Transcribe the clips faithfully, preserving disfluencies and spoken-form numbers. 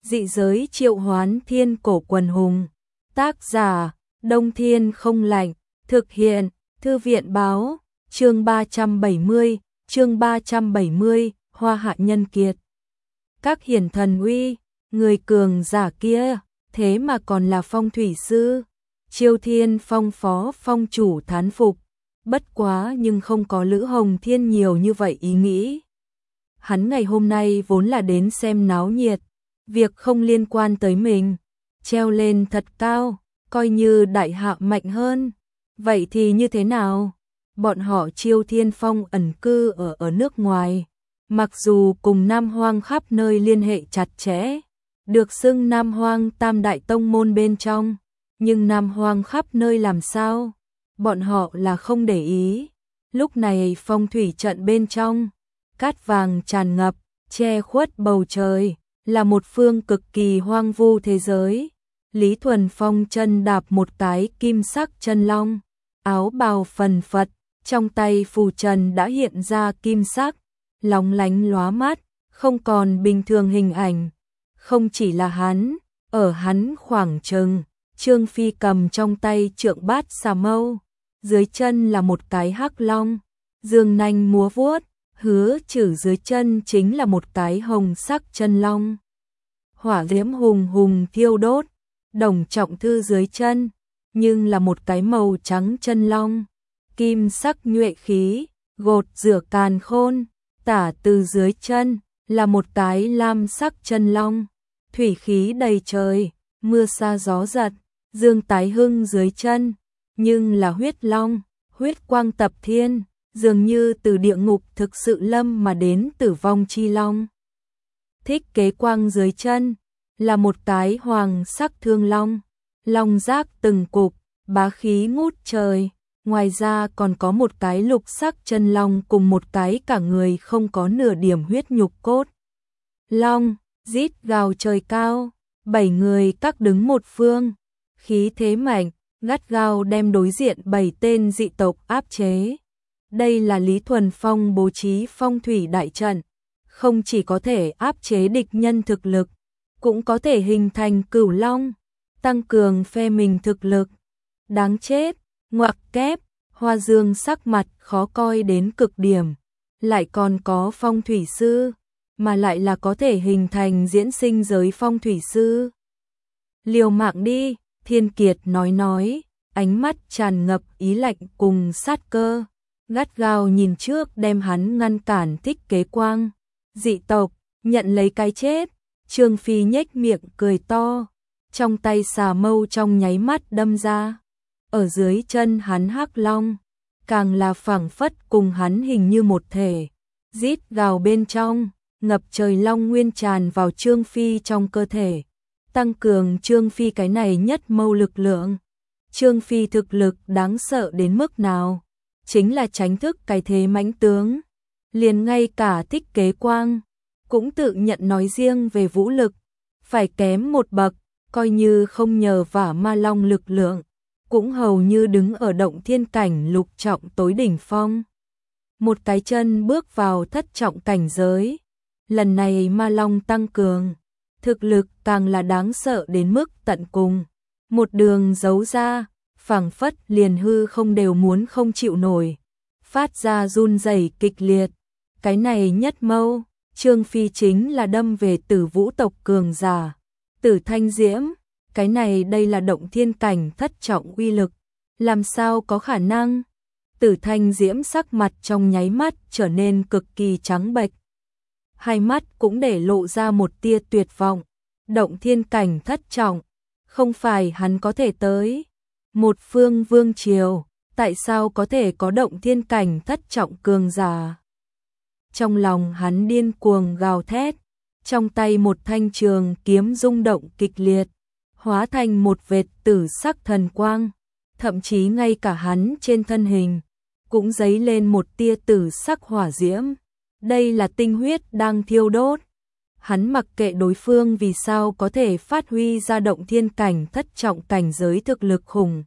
Dị giới triệu hoán thiên cổ quần hùng. Tác giả, Đông Thiên không lạnh. Thực hiện, Thư viện báo. Chương ba trăm bảy mươi, chương ba trăm bảy mươi, Hoa Hạ nhân kiệt. Các hiển thần uy, người cường giả kia, thế mà còn là phong thủy sư. Chiêu Thiên Phong phó phong chủ thán phục, bất quá nhưng không có Lữ Hồng Thiên nhiều như vậy ý nghĩ. Hắn ngày hôm nay vốn là đến xem náo nhiệt, việc không liên quan tới mình, treo lên thật cao, coi như đại hạ mạnh hơn. Vậy thì như thế nào? Bọn họ Chiêu Thiên Phong ẩn cư ở ở nước ngoài, mặc dù cùng Nam Hoang khắp nơi liên hệ chặt chẽ, được xưng Nam Hoang tam đại tông môn bên trong, nhưng Nam Hoang khắp nơi làm sao? Bọn họ là không để ý. Lúc này phong thủy trận bên trong, cát vàng tràn ngập, che khuất bầu trời, là một phương cực kỳ hoang vu thế giới. Lý Thuần Phong chân đạp một cái kim sắc chân long, áo bào phần phật, trong tay phù trần đã hiện ra kim sắc, lóng lánh lóa mắt, không còn bình thường hình ảnh. Không chỉ là hắn, ở hắn khoảng chừng, Trương Phi cầm trong tay trượng bát xà mâu, dưới chân là một cái hắc long, dương nanh múa vuốt, Hứa Trừ dưới chân chính là một cái hồng sắc chân long. Hỏa diễm hùng hùng thiêu đốt, Đồng Trọng Thư dưới chân, nhưng là một cái màu trắng chân long, kim sắc nhuệ khí, gột rửa càn khôn, tả từ dưới chân, là một cái lam sắc chân long, thủy khí đầy trời, mưa sa gió giật, Dương Tái Hưng dưới chân, nhưng là huyết long, huyết quang tập thiên, dường như từ địa ngục thực sự lâm mà đến tử vong chi long. Thích Kế Quang dưới chân, là một cái hoàng sắc thương long, long giác từng cục, bá khí ngút trời. Ngoài ra còn có một cái lục sắc chân long cùng một cái cả người không có nửa điểm huyết nhục cốt. Long, rít gào trời cao, bảy người các đứng một phương, khí thế mạnh, gắt gao đem đối diện bảy tên dị tộc áp chế. Đây là Lý Thuần Phong bố trí phong thủy đại trận, không chỉ có thể áp chế địch nhân thực lực, cũng có thể hình thành cửu long, tăng cường phe mình thực lực. Đáng chết, ngoặc kép, Hoa Dương sắc mặt khó coi đến cực điểm, lại còn có phong thủy sư, mà lại là có thể hình thành diễn sinh giới phong thủy sư. Liều mạng đi, Thiên Kiệt nói nói, ánh mắt tràn ngập ý lạnh cùng sát cơ, gắt gao nhìn trước đem hắn ngăn cản. Thích Kế Quang, dị tộc, nhận lấy cái chết. Trương Phi nhếch miệng cười to, trong tay xà mâu trong nháy mắt đâm ra. Ở dưới chân hắn hắc long, càng là phảng phất cùng hắn hình như một thể, rít gào bên trong, ngập trời long nguyên tràn vào Trương Phi trong cơ thể, tăng cường Trương Phi cái này nhất mâu lực lượng. Trương Phi thực lực đáng sợ đến mức nào, chính là tránh thức cái thế mãnh tướng. Liền ngay cả Thích Kế Quang cũng tự nhận nói riêng về vũ lực, phải kém một bậc, coi như không nhờ vả ma long lực lượng, cũng hầu như đứng ở động thiên cảnh lục trọng tối đỉnh phong. Một cái chân bước vào thất trọng cảnh giới. Lần này ma long tăng cường, thực lực càng là đáng sợ đến mức tận cùng. Một đường giấu ra, phảng phất liền hư không đều muốn không chịu nổi, phát ra run rẩy kịch liệt. Cái này nhất mâu, Trương Phi chính là đâm về Tử Vũ tộc cường giả, Tử Thanh Diễm. Cái này đây là động thiên cảnh thất trọng uy lực, làm sao có khả năng? Tử Thanh Diễm sắc mặt trong nháy mắt trở nên cực kỳ trắng bệch, hai mắt cũng để lộ ra một tia tuyệt vọng. Động thiên cảnh thất trọng, không phải hắn có thể tới. Một phương vương triều, tại sao có thể có động thiên cảnh thất trọng cường giả? Trong lòng hắn điên cuồng gào thét, trong tay một thanh trường kiếm rung động kịch liệt, hóa thành một vệt tử sắc thần quang, thậm chí ngay cả hắn trên thân hình cũng dấy lên một tia tử sắc hỏa diễm. Đây là tinh huyết đang thiêu đốt. Hắn mặc kệ đối phương vì sao có thể phát huy ra động thiên cảnh thất trọng cảnh giới thực lực khủng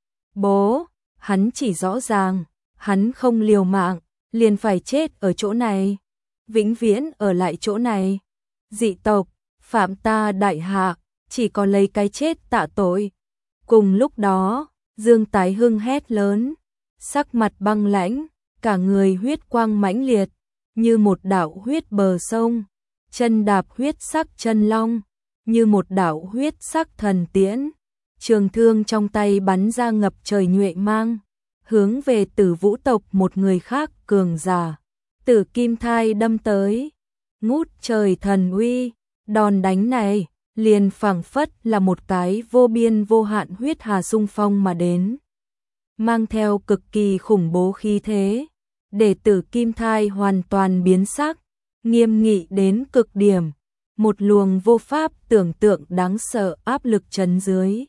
bố, hắn chỉ rõ ràng, hắn không liều mạng, liền phải chết ở chỗ này, vĩnh viễn ở lại chỗ này. Dị tộc, phạm ta đại hạ, chỉ có lấy cái chết tạ tội. Cùng lúc đó, Dương Tái Hưng hét lớn, sắc mặt băng lãnh, cả người huyết quang mãnh liệt, như một đạo huyết bờ sông, chân đạp huyết sắc chân long, như một đạo huyết sắc thần tiễn, trường thương trong tay bắn ra ngập trời nhuệ mang, hướng về Tử Vũ tộc một người khác cường giả, Tử Kim Thai đâm tới. Ngút trời thần uy, đòn đánh này liền phảng phất là một cái vô biên vô hạn huyết hà xung phong mà đến, mang theo cực kỳ khủng bố khí thế, để Tử Kim Thai hoàn toàn biến sắc, nghiêm nghị đến cực điểm, một luồng vô pháp tưởng tượng đáng sợ áp lực trấn dưới,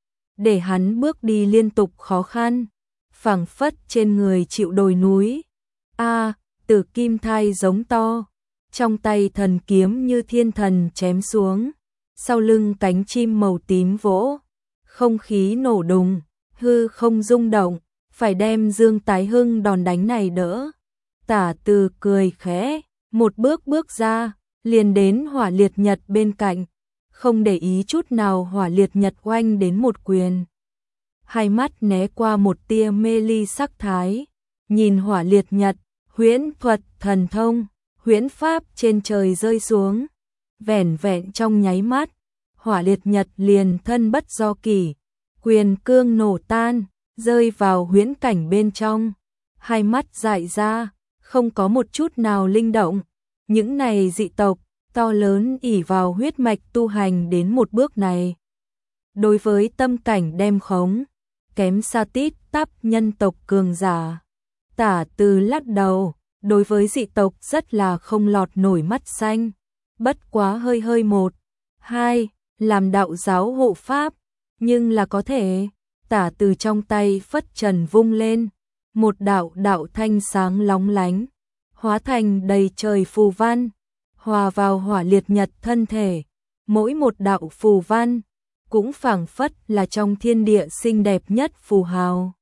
để hắn bước đi liên tục khó khăn, phảng phất trên người chịu đồi núi. A, Tử Kim Thai giống to, trong tay thần kiếm như thiên thần chém xuống, sau lưng cánh chim màu tím vỗ, không khí nổ đùng, hư không rung động, phải đem Dương Tái Hưng đòn đánh này đỡ. Tả Từ cười khẽ, một bước bước ra, liền đến Hỏa Liệt Nhật bên cạnh, không để ý chút nào Hỏa Liệt Nhật oanh đến một quyền. Hai mắt né qua một tia mê ly sắc thái, nhìn Hỏa Liệt Nhật, huyễn thuật thần thông, huyễn pháp trên trời rơi xuống, vẻn vẹn trong nháy mắt, Hỏa Liệt Nhật liền thân bất do kỷ, quyền cương nổ tan, rơi vào huyễn cảnh bên trong, hai mắt dại ra, không có một chút nào linh động. Những này dị tộc to lớn ỷ vào huyết mạch tu hành đến một bước này, đối với tâm cảnh đem khống, kém xa tít tắp nhân tộc cường giả. Tả Từ lắc đầu, đối với dị tộc rất là không lọt nổi mắt xanh, bất quá hơi hơi một, hai, làm đạo giáo hộ pháp, nhưng là có thể. Tả Từ trong tay phất trần vung lên, một đạo đạo thanh sáng lóng lánh, hóa thành đầy trời phù văn, hòa vào Hỏa Liệt Nhật thân thể, mỗi một đạo phù văn cũng phảng phất là trong thiên địa xinh đẹp nhất phù hào.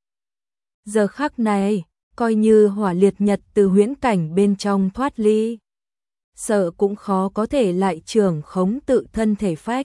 Giờ khắc này, coi như Hỏa Liệt Nhật từ huyễn cảnh bên trong thoát ly, sợ cũng khó có thể lại trưởng khống tự thân thể phách.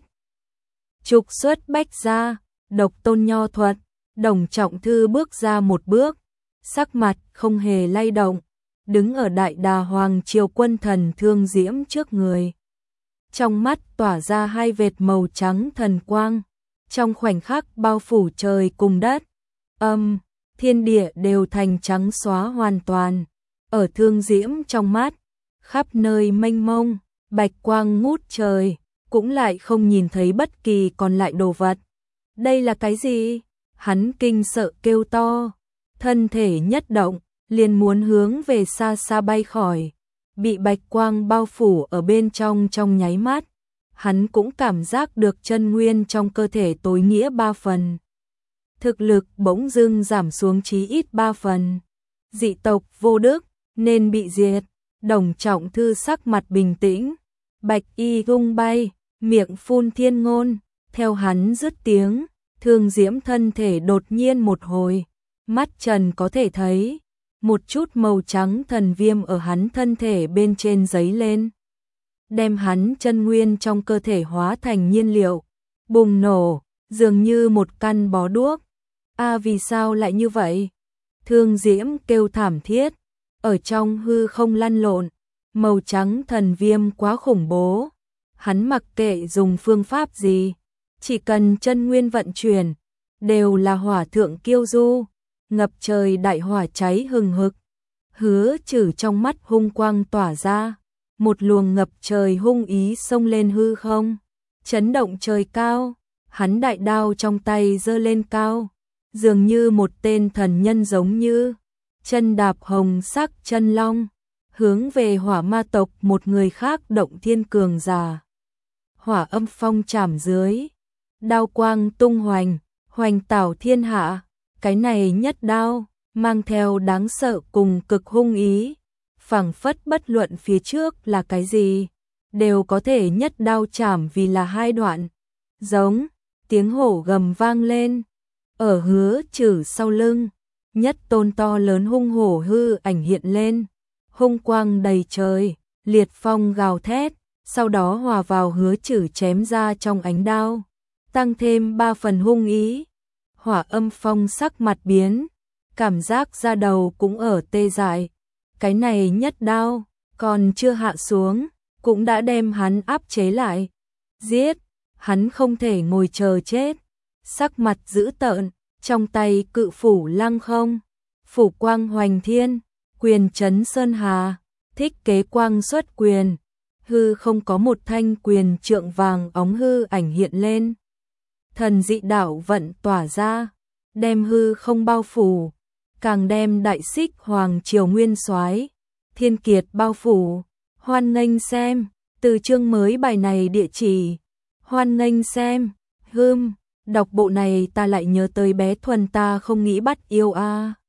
Trục xuất bách gia, độc tôn nho thuật, Đồng Trọng Thư bước ra một bước, sắc mặt không hề lay động, đứng ở Đại Đà Hoàng Triều quân thần Thương Diễm trước người. Trong mắt tỏa ra hai vệt màu trắng thần quang, trong khoảnh khắc bao phủ trời cùng đất. Âm, thiên địa đều thành trắng xóa hoàn toàn. Ở Thương Diễm trong mắt, khắp nơi mênh mông, bạch quang ngút trời, cũng lại không nhìn thấy bất kỳ còn lại đồ vật. Đây là cái gì? Hắn kinh sợ kêu to, thân thể nhất động, liền muốn hướng về xa xa bay khỏi, bị bạch quang bao phủ ở bên trong trong nháy mắt. Hắn cũng cảm giác được chân nguyên trong cơ thể tối nghĩa ba phần. Thực lực bỗng dưng giảm xuống chí ít ba phần. Dị tộc vô đức, nên bị diệt. Đồng Trọng Thư sắc mặt bình tĩnh, bạch y tung bay, miệng phun thiên ngôn, theo hắn dứt tiếng, Thương Diễm thân thể đột nhiên một hồi, mắt trần có thể thấy, một chút màu trắng thần viêm ở hắn thân thể bên trên giấy lên, đem hắn chân nguyên trong cơ thể hóa thành nhiên liệu, bùng nổ, dường như một căn bó đuốc. A, vì sao lại như vậy? Thương Diễm kêu thảm thiết, ở trong hư không lăn lộn, màu trắng thần viêm quá khủng bố. Hắn mặc kệ dùng phương pháp gì, chỉ cần chân nguyên vận chuyển, đều là hỏa thượng kiêu du, ngập trời đại hỏa cháy hừng hực. Hứa Trừ trong mắt hung quang tỏa ra, một luồng ngập trời hung ý xông lên hư không, chấn động trời cao. Hắn đại đao trong tay giơ lên cao, dường như một tên thần nhân giống như, chân đạp hồng sắc chân long, hướng về Hỏa Ma tộc một người khác động thiên cường giả. Hỏa Âm Phong chảm dưới, đao quang tung hoành, hoành tảo thiên hạ. Cái này nhất đao mang theo đáng sợ cùng cực hung ý, phảng phất bất luận phía trước là cái gì, đều có thể nhất đao chảm vì là hai đoạn. Giống, tiếng hổ gầm vang lên, ở Hứa Trừ sau lưng, nhất tôn to lớn hung hổ hư ảnh hiện lên, hung quang đầy trời, liệt phong gào thét, sau đó hòa vào hứa trừ chém ra trong ánh đao, tăng thêm ba phần hung ý. Hỏa Âm Phong sắc mặt biến, cảm giác da đầu cũng ở tê dại. Cái này nhất đao, còn chưa hạ xuống, cũng đã đem hắn áp chế lại. Giết, hắn không thể ngồi chờ chết. Sắc mặt dữ tợn, trong tay cự phủ lăng không. Phủ quang hoành thiên, quyền chấn sơn hà, thích kế quang xuất quyền. Hư không có một thanh quyền trượng vàng óng hư ảnh hiện lên. Thần dị đạo vận tỏa ra, đem hư không bao phủ, càng đem đại xích hoàng triều nguyên soái Thiên Kiệt bao phủ. Hoan nghênh xem, từ chương mới bài này địa chỉ. Hoan nghênh xem, hưm, đọc bộ này ta lại nhớ tới bé Thuần ta không nghĩ bắt yêu a. À.